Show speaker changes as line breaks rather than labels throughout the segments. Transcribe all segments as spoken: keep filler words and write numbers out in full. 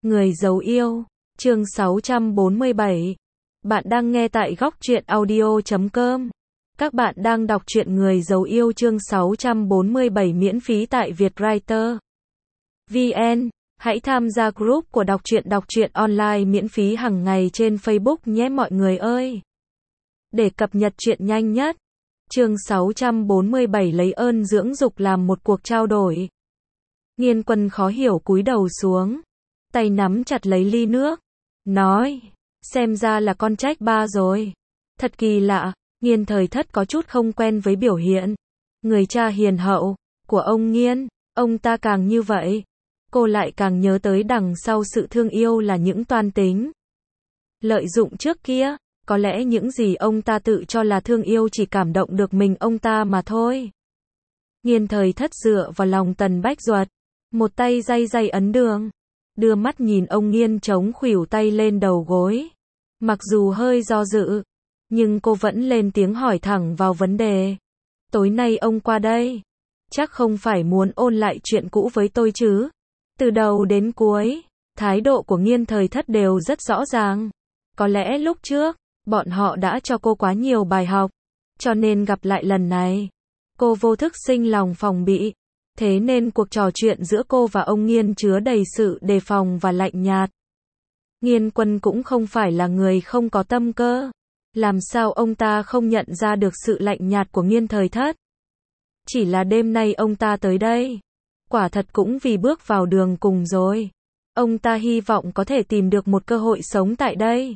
Người giấu yêu, chương sáu trăm bốn mươi bảy. Bạn đang nghe tại góc truyện audio chấm com. Các bạn đang đọc truyện Người giấu yêu chương sáu trăm bốn mươi bảy miễn phí tại Vietwriter vê en. Hãy tham gia group của đọc truyện đọc truyện online miễn phí hàng ngày trên Facebook nhé mọi người ơi. Để cập nhật truyện nhanh nhất. Chương sáu trăm bốn mươi bảy lấy ơn dưỡng dục làm một cuộc trao đổi. Nghiên Quân khó hiểu cúi đầu xuống, tay nắm chặt lấy ly nước, nói, xem ra là con trách ba rồi. Thật kỳ lạ, Nghiên Thời Thất có chút không quen với biểu hiện người cha hiền hậu của ông Nghiên, ông ta càng như vậy, cô lại càng nhớ tới đằng sau sự thương yêu là những toan tính lợi dụng trước kia, có lẽ những gì ông ta tự cho là thương yêu chỉ cảm động được mình ông ta mà thôi. Nghiên Thời Thất dựa vào lòng Tần Bách Duật, một tay day day ấn đường, đưa mắt nhìn ông Nghiên chống khuỷu tay lên đầu gối. Mặc dù hơi do dự, nhưng cô vẫn lên tiếng hỏi thẳng vào vấn đề. Tối nay ông qua đây, chắc không phải muốn ôn lại chuyện cũ với tôi chứ? Từ đầu đến cuối, thái độ của Nghiên Thời Thất đều rất rõ ràng. Có lẽ lúc trước, bọn họ đã cho cô quá nhiều bài học, cho nên gặp lại lần này, cô vô thức sinh lòng phòng bị. Thế nên cuộc trò chuyện giữa cô và ông Nghiên chứa đầy sự đề phòng và lạnh nhạt. Nghiên Quân cũng không phải là người không có tâm cơ. Làm sao ông ta không nhận ra được sự lạnh nhạt của Nghiên Thời Thất? Chỉ là đêm nay ông ta tới đây, quả thật cũng vì bước vào đường cùng rồi. Ông ta hy vọng có thể tìm được một cơ hội sống tại đây.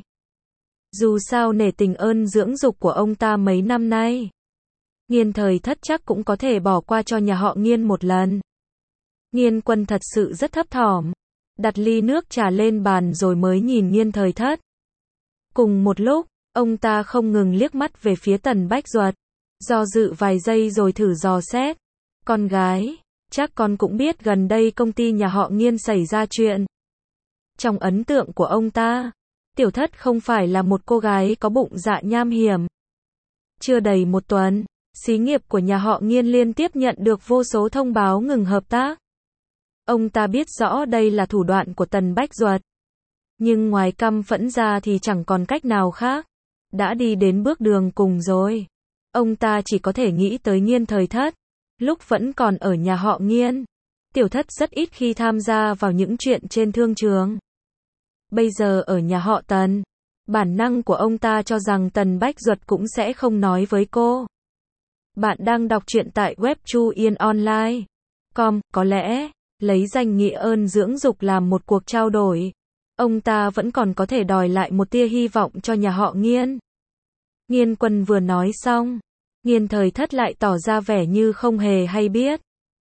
Dù sao nể tình ơn dưỡng dục của ông ta mấy năm nay, Nghiên Thời Thất chắc cũng có thể bỏ qua cho nhà họ Nghiên một lần. Nghiên Quân thật sự rất thấp thỏm, đặt ly nước trà lên bàn rồi mới nhìn Nghiên Thời Thất. Cùng một lúc, ông ta không ngừng liếc mắt về phía Tần Bách Duật, do dự vài giây rồi thử dò xét. Con gái, chắc con cũng biết gần đây công ty nhà họ Nghiên xảy ra chuyện. Trong ấn tượng của ông ta, Tiểu Thất không phải là một cô gái có bụng dạ nham hiểm. Chưa đầy một tuần, xí nghiệp của nhà họ Nghiên liên tiếp nhận được vô số thông báo ngừng hợp tác. Ông ta biết rõ đây là thủ đoạn của Tần Bách Duật, nhưng ngoài căm phẫn ra thì chẳng còn cách nào khác. Đã đi đến bước đường cùng rồi, ông ta chỉ có thể nghĩ tới Nghiên Thời Thất. Lúc vẫn còn ở nhà họ Nghiên, Tiểu Thất rất ít khi tham gia vào những chuyện trên thương trường. Bây giờ ở nhà họ Tần, bản năng của ông ta cho rằng Tần Bách Duật cũng sẽ không nói với cô. Bạn đang đọc truyện tại web chu yên online chấm com, có lẽ, lấy danh nghĩa ơn dưỡng dục làm một cuộc trao đổi. Ông ta vẫn còn có thể đòi lại một tia hy vọng cho nhà họ Nghiên. Nghiên Quân vừa nói xong, Nghiên Thời Thất lại tỏ ra vẻ như không hề hay biết.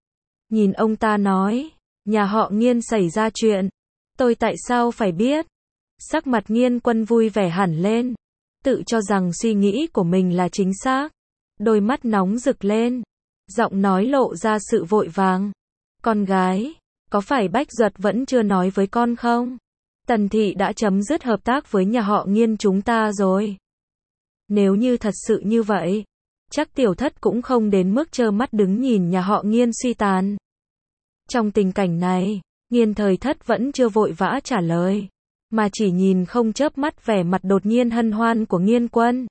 Nhìn ông ta nói, nhà họ Nghiên xảy ra chuyện, tôi tại sao phải biết? Sắc mặt Nghiên Quân vui vẻ hẳn lên, tự cho rằng suy nghĩ của mình là chính xác. Đôi mắt nóng rực lên, giọng nói lộ ra sự vội vàng. Con gái, có phải Bách Duật vẫn chưa nói với con không? Tần thị đã chấm dứt hợp tác với nhà họ Nghiên chúng ta rồi. Nếu như thật sự như vậy, chắc Tiểu Thất cũng không đến mức trơ mắt đứng nhìn nhà họ Nghiên suy tàn. Trong tình cảnh này, Nghiên Thời Thất vẫn chưa vội vã trả lời, mà chỉ nhìn không chớp mắt vẻ mặt đột nhiên hân hoan của Nghiên Quân.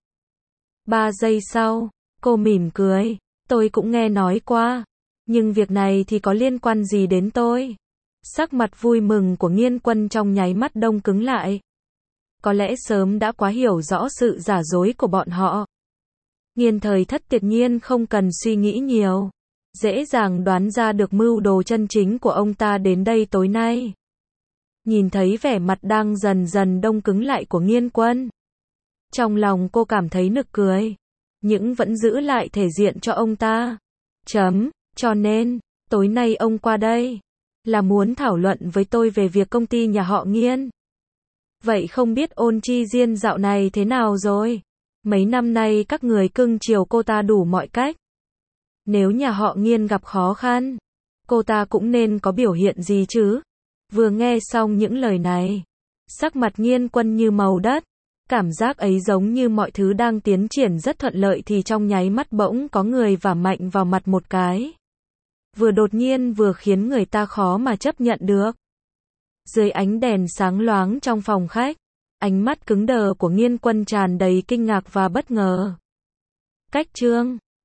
Ba giây sau, cô mỉm cười, tôi cũng nghe nói qua, nhưng việc này thì có liên quan gì đến tôi? Sắc mặt vui mừng của Nghiên Quân trong nháy mắt đông cứng lại. Có lẽ sớm đã quá hiểu rõ sự giả dối của bọn họ. Nghiên Thời Thất tuyệt nhiên không cần suy nghĩ nhiều, dễ dàng đoán ra được mưu đồ chân chính của ông ta đến đây tối nay. Nhìn thấy vẻ mặt đang dần dần đông cứng lại của Nghiên Quân, trong lòng cô cảm thấy nực cười, nhưng vẫn giữ lại thể diện cho ông ta. Chấm, cho nên, tối nay ông qua đây, là muốn thảo luận với tôi về việc công ty nhà họ Nghiên. Vậy không biết Ôn Chi Diên dạo này thế nào rồi? Mấy năm nay các người cưng chiều cô ta đủ mọi cách. Nếu nhà họ Nghiên gặp khó khăn, cô ta cũng nên có biểu hiện gì chứ? Vừa nghe xong những lời này, sắc mặt Nghiên Quân như màu đất. Cảm giác ấy giống như mọi thứ đang tiến triển rất thuận lợi thì trong nháy mắt bỗng có người vả mạnh vào mặt một cái. Vừa đột nhiên vừa khiến người ta khó mà chấp nhận được. Dưới ánh đèn sáng loáng trong phòng khách, ánh mắt cứng đờ của Nghiên Quân tràn đầy kinh ngạc và bất ngờ. Cách Trương